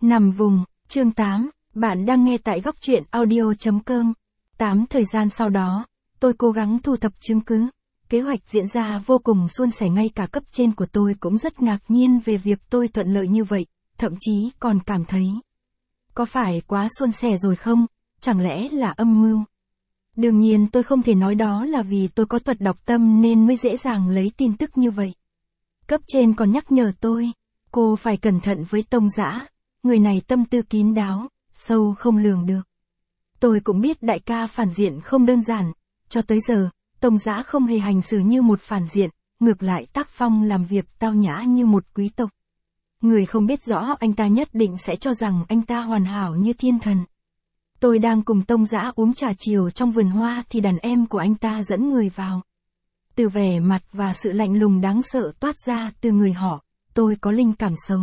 Nằm vùng, chương 8, bạn đang nghe tại góc truyện audio.com. 8 thời gian sau đó, tôi cố gắng thu thập chứng cứ. Kế hoạch diễn ra vô cùng suôn sẻ, ngay cả cấp trên của tôi cũng rất ngạc nhiên về việc tôi thuận lợi như vậy, thậm chí còn cảm thấy có phải quá suôn sẻ rồi không, chẳng lẽ là âm mưu. Đương nhiên tôi không thể nói đó là vì tôi có thuật đọc tâm nên mới dễ dàng lấy tin tức như vậy. Cấp trên còn nhắc nhở tôi, cô phải cẩn thận với Tông Dã, người này tâm tư kín đáo, sâu không lường được. Tôi cũng biết đại ca phản diện không đơn giản, cho tới giờ, Tông Dã không hề hành xử như một phản diện, ngược lại tác phong làm việc tao nhã như một quý tộc. Người không biết rõ anh ta nhất định sẽ cho rằng anh ta hoàn hảo như thiên thần. Tôi đang cùng Tông Dã uống trà chiều trong vườn hoa thì đàn em của anh ta dẫn người vào. Từ vẻ mặt và sự lạnh lùng đáng sợ toát ra từ người họ, tôi có linh cảm xấu.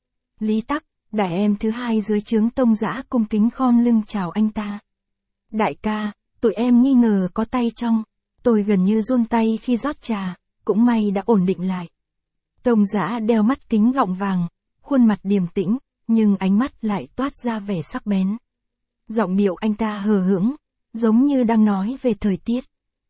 Lý Tắc, đại em thứ hai dưới trướng Tông Dã cung kính khom lưng chào anh ta. Đại ca, tụi em nghi ngờ có tay trong. Tôi gần như run tay khi rót trà, cũng may đã ổn định lại. Tông Dã đeo mắt kính gọng vàng, khuôn mặt điềm tĩnh, nhưng ánh mắt lại toát ra vẻ sắc bén. Giọng điệu anh ta hờ hững, giống như đang nói về thời tiết.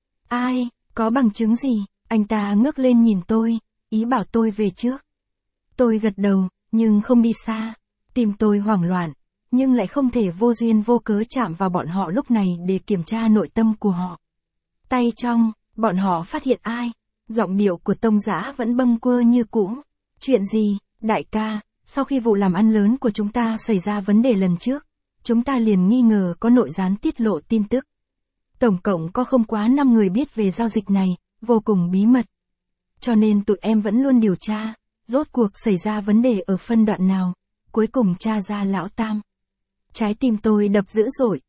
Ai, có bằng chứng gì? Anh ta ngước lên nhìn tôi, ý bảo tôi về trước. Tôi gật đầu, nhưng không đi xa. Tim tôi hoảng loạn, nhưng lại không thể vô duyên vô cớ chạm vào bọn họ lúc này để kiểm tra nội tâm của họ. Tay trong, bọn họ phát hiện ai? Giọng điệu của Tông Dã vẫn bâng quơ như cũ. Chuyện gì, đại ca, sau khi vụ làm ăn lớn của chúng ta xảy ra vấn đề lần trước, chúng ta liền nghi ngờ có nội gián tiết lộ tin tức. Tổng cộng có không quá 5 người biết về giao dịch này, vô cùng bí mật. Cho nên tụi em vẫn luôn điều tra, rốt cuộc xảy ra vấn đề ở phân đoạn nào, cuối cùng tra ra Lão Tam. Trái tim tôi đập dữ dội,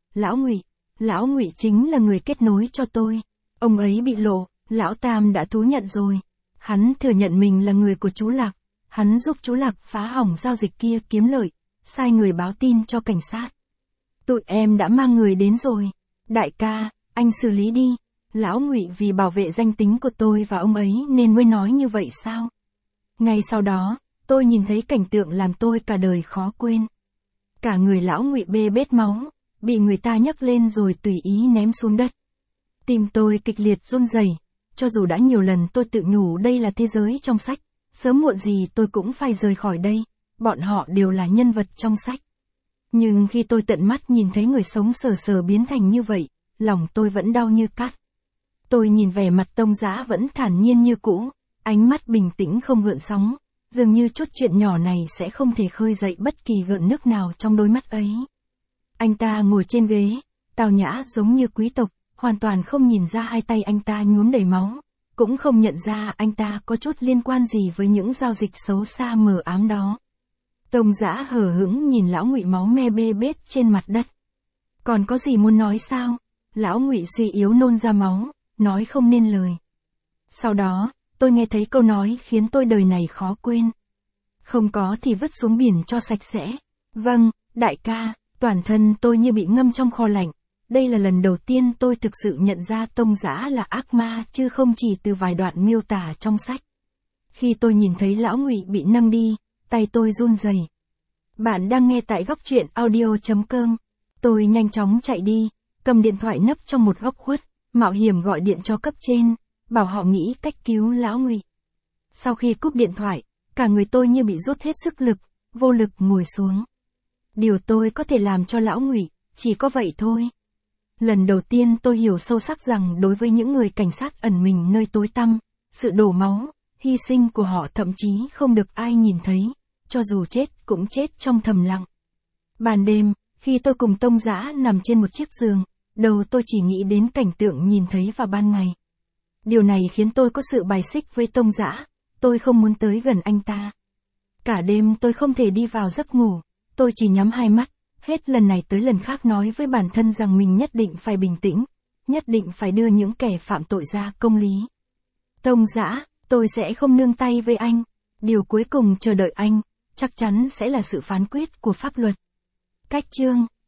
Lão Ngụy chính là người kết nối cho tôi. Ông ấy bị lộ, Lão Tam đã thú nhận rồi. Hắn thừa nhận mình là người của chú Lạc, hắn giúp chú Lạc phá hỏng giao dịch kia kiếm lợi, sai người báo tin cho cảnh sát. Tụi em đã mang người đến rồi. Đại ca, anh xử lý đi. Lão Ngụy vì bảo vệ danh tính của tôi và ông ấy nên mới nói như vậy sao? Ngay sau đó, tôi nhìn thấy cảnh tượng làm tôi cả đời khó quên. Cả người Lão Ngụy bê bết máu, bị người ta nhấc lên rồi tùy ý ném xuống đất. Tim tôi kịch liệt run rẩy, cho dù đã nhiều lần tôi tự nhủ đây là thế giới trong sách, sớm muộn gì tôi cũng phải rời khỏi đây, bọn họ đều là nhân vật trong sách. Nhưng khi tôi tận mắt nhìn thấy người sống sờ sờ biến thành như vậy, lòng tôi vẫn đau như cắt. Tôi nhìn vẻ mặt Tông Dã vẫn thản nhiên như cũ, ánh mắt bình tĩnh không gợn sóng, dường như chút chuyện nhỏ này sẽ không thể khơi dậy bất kỳ gợn nước nào trong đôi mắt ấy. Anh ta ngồi trên ghế, tao nhã giống như quý tộc, hoàn toàn không nhìn ra hai tay anh ta nhuốm đầy máu, cũng không nhận ra anh ta có chút liên quan gì với những giao dịch xấu xa mờ ám đó. Tông Dã hờ hững nhìn Lão Ngụy máu me bê bết trên mặt đất. Còn có gì muốn nói sao? Lão Ngụy suy yếu nôn ra máu, nói không nên lời. Sau đó, tôi nghe thấy câu nói khiến tôi đời này khó quên. Không có thì vứt xuống biển cho sạch sẽ. Vâng, đại ca, toàn thân tôi như bị ngâm trong kho lạnh. Đây là lần đầu tiên tôi thực sự nhận ra Tông Dã là ác ma chứ không chỉ từ vài đoạn miêu tả trong sách. Khi tôi nhìn thấy Lão Ngụy bị nâng đi, tay tôi run rẩy. Bạn đang nghe tại góc truyện audio.com. Tôi nhanh chóng chạy đi, cầm điện thoại nấp trong một góc khuất, mạo hiểm gọi điện cho cấp trên, bảo họ nghĩ cách cứu Lão Ngụy. Sau khi cúp điện thoại, cả người tôi như bị rút hết sức lực, vô lực ngồi xuống. Điều tôi có thể làm cho Lão Ngụy, chỉ có vậy thôi. Lần đầu tiên tôi hiểu sâu sắc rằng đối với những người cảnh sát ẩn mình nơi tối tăm, sự đổ máu, hy sinh của họ thậm chí không được ai nhìn thấy, cho dù chết cũng chết trong thầm lặng. Ban đêm, khi tôi cùng Tông Dã nằm trên một chiếc giường, đầu tôi chỉ nghĩ đến cảnh tượng nhìn thấy vào ban ngày. Điều này khiến tôi có sự bài xích với Tông Dã, tôi không muốn tới gần anh ta. Cả đêm tôi không thể đi vào giấc ngủ, tôi chỉ nhắm hai mắt, hết lần này tới lần khác nói với bản thân rằng mình nhất định phải bình tĩnh, nhất định phải đưa những kẻ phạm tội ra công lý. Tông Dã, tôi sẽ không nương tay với anh, điều cuối cùng chờ đợi anh, chắc chắn sẽ là sự phán quyết của pháp luật. Cách chương